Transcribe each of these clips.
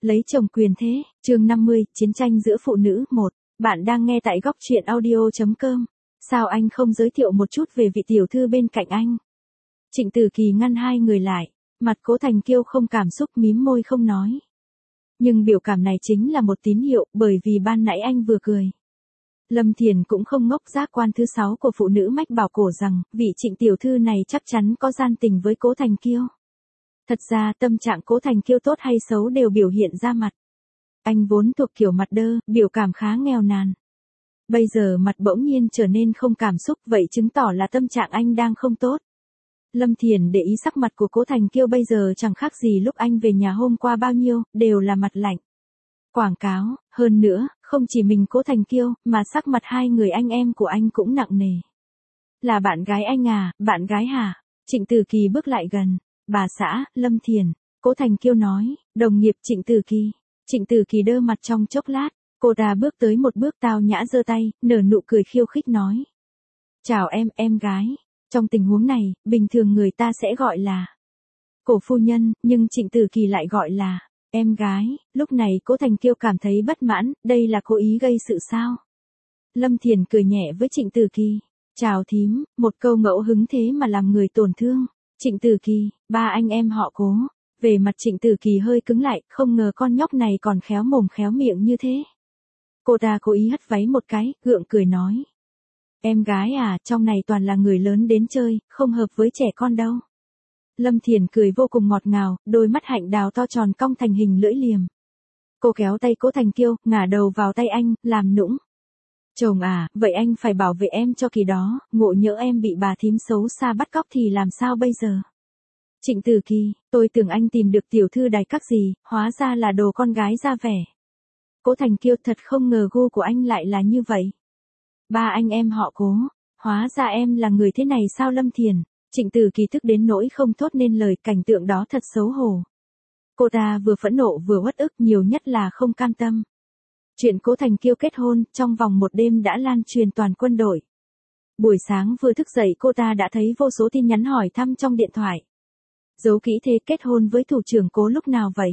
Lấy chồng quyền thế, chương 50, chiến tranh giữa phụ nữ 1. Bạn đang nghe tại góc truyện audio.com. Sao anh không giới thiệu một chút về vị tiểu thư bên cạnh anh? Trịnh Tử Kỳ ngăn hai người lại, mặt Cố Thành Kiêu không cảm xúc mím môi không nói. Nhưng biểu cảm này chính là một tín hiệu, bởi vì ban nãy anh vừa cười. Lâm Thiền cũng không ngốc, giác quan thứ 6 của phụ nữ mách bảo cổ rằng, vị Trịnh tiểu thư này chắc chắn có gian tình với Cố Thành Kiêu. Thật ra tâm trạng Cố Thành Kiêu tốt hay xấu đều biểu hiện ra mặt. Anh vốn thuộc kiểu mặt đơ, biểu cảm khá nghèo nàn. Bây giờ mặt bỗng nhiên trở nên không cảm xúc, vậy chứng tỏ là tâm trạng anh đang không tốt. Lâm Thiền để ý sắc mặt của Cố Thành Kiêu bây giờ chẳng khác gì lúc anh về nhà hôm qua bao nhiêu, đều là mặt lạnh. Quảng cáo, hơn nữa, không chỉ mình Cố Thành Kiêu, mà sắc mặt hai người anh em của anh cũng nặng nề. Là bạn gái anh à, bạn gái hả? Trịnh Tử Kỳ bước lại gần. Bà xã, Lâm Thiền, Cố Thành Kiêu nói, đồng nghiệp Trịnh Tử Kỳ. Trịnh Tử Kỳ đơ mặt trong chốc lát, cô ta bước tới một bước tao nhã giơ tay, nở nụ cười khiêu khích nói. Chào em gái. Trong tình huống này, bình thường người ta sẽ gọi là cổ phu nhân, nhưng Trịnh Tử Kỳ lại gọi là em gái. Lúc này Cố Thành Kiêu cảm thấy bất mãn, đây là cố ý gây sự sao? Lâm Thiền cười nhẹ với Trịnh Tử Kỳ. Chào thím, một câu ngẫu hứng thế mà làm người tổn thương. Trịnh Tử Kỳ, ba anh em họ Cố. Về mặt Trịnh Tử Kỳ hơi cứng lại, không ngờ con nhóc này còn khéo mồm khéo miệng như thế. Cô ta cố ý hất váy một cái, gượng cười nói. Em gái à, trong này toàn là người lớn đến chơi, không hợp với trẻ con đâu. Lâm Thiền cười vô cùng ngọt ngào, đôi mắt hạnh đào to tròn cong thành hình lưỡi liềm. Cô kéo tay Cố Thành Kiêu, ngả đầu vào tay anh, làm nũng. Chồng à, vậy anh phải bảo vệ em cho kỳ đó, ngộ nhỡ em bị bà thím xấu xa bắt cóc thì làm sao bây giờ? Trịnh Tử Kỳ, tôi tưởng anh tìm được tiểu thư đài các gì, hóa ra là đồ con gái ra vẻ. Cố Thành Kiêu, thật không ngờ gu của anh lại là như vậy. Ba anh em họ Cố, hóa ra em là người thế này sao? Lâm Thiền, Trịnh Tử Kỳ tức đến nỗi không thốt nên lời, cảnh tượng đó thật xấu hổ. Cô ta vừa phẫn nộ vừa uất ức, nhiều nhất là không cam tâm. Chuyện Cố Thành Kiêu kết hôn, trong vòng một đêm đã lan truyền toàn quân đội. Buổi sáng vừa thức dậy cô ta đã thấy vô số tin nhắn hỏi thăm trong điện thoại. Giấu kỹ thế, kết hôn với thủ trưởng Cố lúc nào vậy?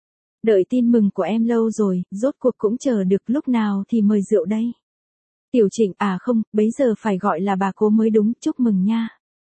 Đợi tin mừng của em lâu rồi, rốt cuộc cũng chờ được, lúc nào thì mời rượu đây? Tiểu Trịnh, à không, bấy giờ phải gọi là bà Cố mới đúng, chúc mừng nha.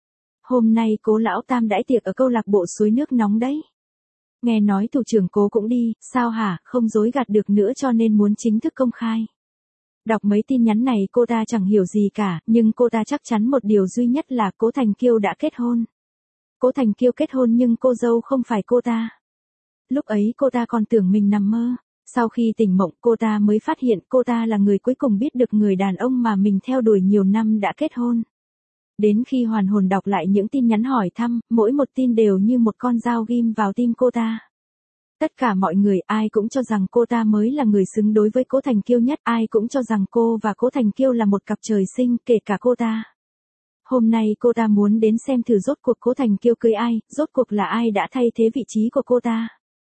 Hôm nay Cố lão tam đãi tiệc ở câu lạc bộ suối nước nóng đấy. Nghe nói thủ trưởng Cố cũng đi, sao hả, không dối gạt được nữa cho nên muốn chính thức công khai. Đọc mấy tin nhắn này cô ta chẳng hiểu gì cả, nhưng cô ta chắc chắn một điều duy nhất là Cố Thành Kiêu đã kết hôn. Cố Thành Kiêu kết hôn nhưng cô dâu không phải cô ta. Lúc ấy cô ta còn tưởng mình nằm mơ. Sau khi tỉnh mộng cô ta mới phát hiện cô ta là người cuối cùng biết được người đàn ông mà mình theo đuổi nhiều năm đã kết hôn. Đến khi hoàn hồn đọc lại những tin nhắn hỏi thăm, mỗi một tin đều như một con dao ghim vào tim cô ta. Tất cả mọi người, ai cũng cho rằng cô ta mới là người xứng đối với Cố Thành Kiêu nhất, ai cũng cho rằng cô và Cố Thành Kiêu là một cặp trời sinh, kể cả cô ta. Hôm nay cô ta muốn đến xem thử rốt cuộc Cố Thành Kiêu cưới ai, rốt cuộc là ai đã thay thế vị trí của cô ta.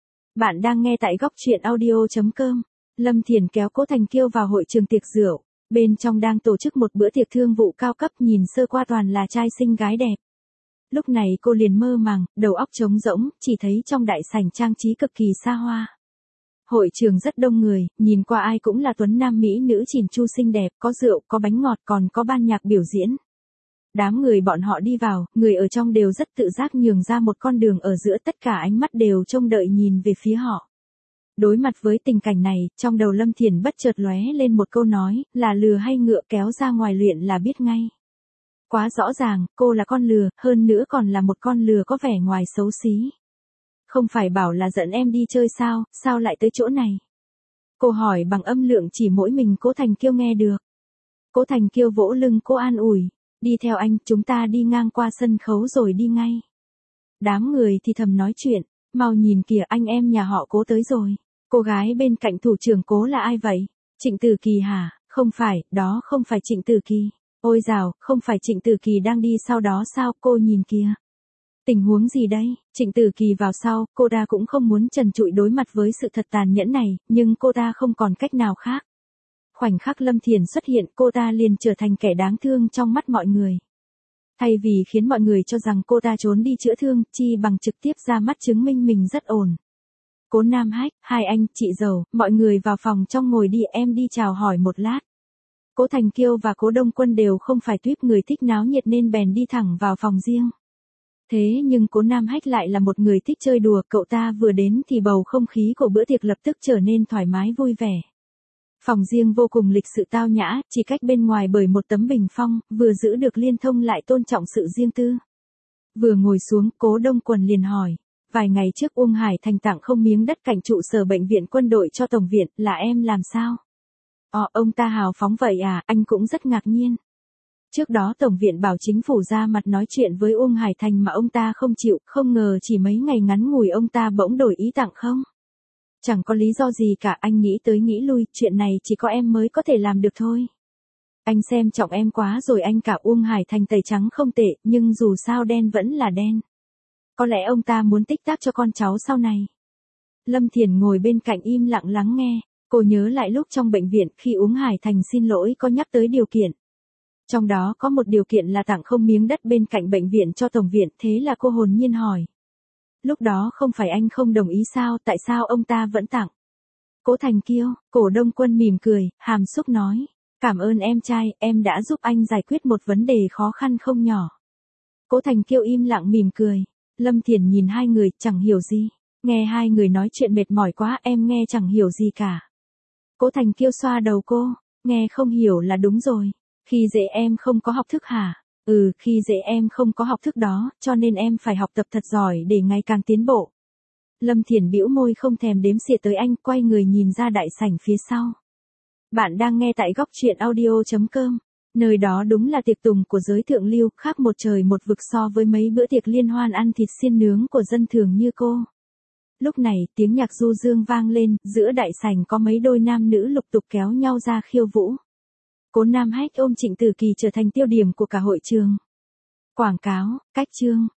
Bạn đang nghe tại góc truyện audio.com. Lâm Thiền kéo Cố Thành Kiêu vào hội trường tiệc rượu. Bên trong đang tổ chức một bữa tiệc thương vụ cao cấp, nhìn sơ qua toàn là trai xinh gái đẹp. Lúc này cô liền mơ màng, đầu óc trống rỗng, chỉ thấy trong đại sảnh trang trí cực kỳ xa hoa. Hội trường rất đông người, nhìn qua ai cũng là tuấn nam mỹ nữ chỉn chu xinh đẹp, có rượu, có bánh ngọt, còn có ban nhạc biểu diễn. Đám người bọn họ đi vào, người ở trong đều rất tự giác nhường ra một con đường ở giữa, tất cả ánh mắt đều trông đợi nhìn về phía họ. Đối mặt với tình cảnh này, trong đầu Lâm Thiền bất chợt lóe lên một câu nói, là lừa hay ngựa kéo ra ngoài luyện là biết ngay. Quá rõ ràng, cô là con lừa, hơn nữa còn là một con lừa có vẻ ngoài xấu xí. Không phải bảo là dẫn em đi chơi sao lại tới chỗ này? Cô hỏi bằng âm lượng chỉ mỗi mình Cố Thành Kiêu nghe được. Cố Thành Kiêu vỗ lưng cô an ủi. Đi theo anh, chúng ta đi ngang qua sân khấu rồi đi ngay. Đám người thì thầm nói chuyện, mau nhìn kìa, anh em nhà họ Cố tới rồi. Cô gái bên cạnh thủ trưởng Cố là ai vậy? Trịnh Tử Kỳ hả? Không phải, đó không phải Trịnh Tử Kỳ. Ôi dào, không phải Trịnh Tử Kỳ đang đi sau đó sao? Cô nhìn kìa. Tình huống gì đây? Trịnh Tử Kỳ vào sau, cô ta cũng không muốn trần trụi đối mặt với sự thật tàn nhẫn này, nhưng cô ta không còn cách nào khác. Khoảnh khắc Lâm Thiền xuất hiện, cô ta liền trở thành kẻ đáng thương trong mắt mọi người. Thay vì khiến mọi người cho rằng cô ta trốn đi chữa thương, chi bằng trực tiếp ra mắt chứng minh mình rất ổn. Cố Nam Hách, hai anh, chị dâu, mọi người vào phòng trong ngồi đi, em đi chào hỏi một lát. Cố Thành Kiêu và Cố Đông Quân đều không phải tuýp người thích náo nhiệt nên bèn đi thẳng vào phòng riêng. Thế nhưng Cố Nam Hách lại là một người thích chơi đùa, cậu ta vừa đến thì bầu không khí của bữa tiệc lập tức trở nên thoải mái vui vẻ. Phòng riêng vô cùng lịch sự tao nhã, chỉ cách bên ngoài bởi một tấm bình phong, vừa giữ được liên thông lại tôn trọng sự riêng tư. Vừa ngồi xuống, Cố Đông Quân liền hỏi. Vài ngày trước Uông Hải Thành tặng không miếng đất cạnh trụ sở bệnh viện quân đội cho Tổng viện, là em làm sao? Ông ta hào phóng vậy à, anh cũng rất ngạc nhiên. Trước đó Tổng viện bảo chính phủ ra mặt nói chuyện với Uông Hải Thành mà ông ta không chịu, không ngờ chỉ mấy ngày ngắn ngủi ông ta bỗng đổi ý tặng không. Chẳng có lý do gì cả, anh nghĩ tới nghĩ lui, chuyện này chỉ có em mới có thể làm được thôi. Anh xem trọng em quá rồi, anh cả Uông Hải Thành tẩy trắng không tệ, nhưng dù sao đen vẫn là đen. Có lẽ ông ta muốn tích tác cho con cháu sau này. Lâm Thiển ngồi bên cạnh im lặng lắng nghe, cô nhớ lại lúc trong bệnh viện khi Uông Hải Thành xin lỗi có nhắc tới điều kiện. Trong đó có một điều kiện là tặng không miếng đất bên cạnh bệnh viện cho Tổng viện, thế là cô hồn nhiên hỏi. Lúc đó không phải anh không đồng ý sao, tại sao ông ta vẫn tặng? Cố Thành Kiêu, Cố Đông Quân mỉm cười, hàm xúc nói. Cảm ơn em trai, em đã giúp anh giải quyết một vấn đề khó khăn không nhỏ. Cố Thành Kiêu im lặng mỉm cười. Lâm Thiển nhìn hai người, chẳng hiểu gì. Nghe hai người nói chuyện mệt mỏi quá, em nghe chẳng hiểu gì cả. Cố Thành Kiêu xoa đầu cô, nghe không hiểu là đúng rồi. Khi dễ em không có học thức hả? Khi dễ em không có học thức đó, cho nên em phải học tập thật giỏi để ngày càng tiến bộ. Lâm Thiển bĩu môi không thèm đếm xỉa tới anh, quay người nhìn ra đại sảnh phía sau. Bạn đang nghe tại góc truyện audio.com. Nơi đó đúng là tiệc tùng của giới thượng lưu, khác một trời một vực so với mấy bữa tiệc liên hoan ăn thịt xiên nướng của dân thường như cô. Lúc này, tiếng nhạc du dương vang lên, giữa đại sảnh có mấy đôi nam nữ lục tục kéo nhau ra khiêu vũ. Cố Nam Hách ôm Trịnh Tử Kỳ trở thành tiêu điểm của cả hội trường. Quảng cáo, cách chương.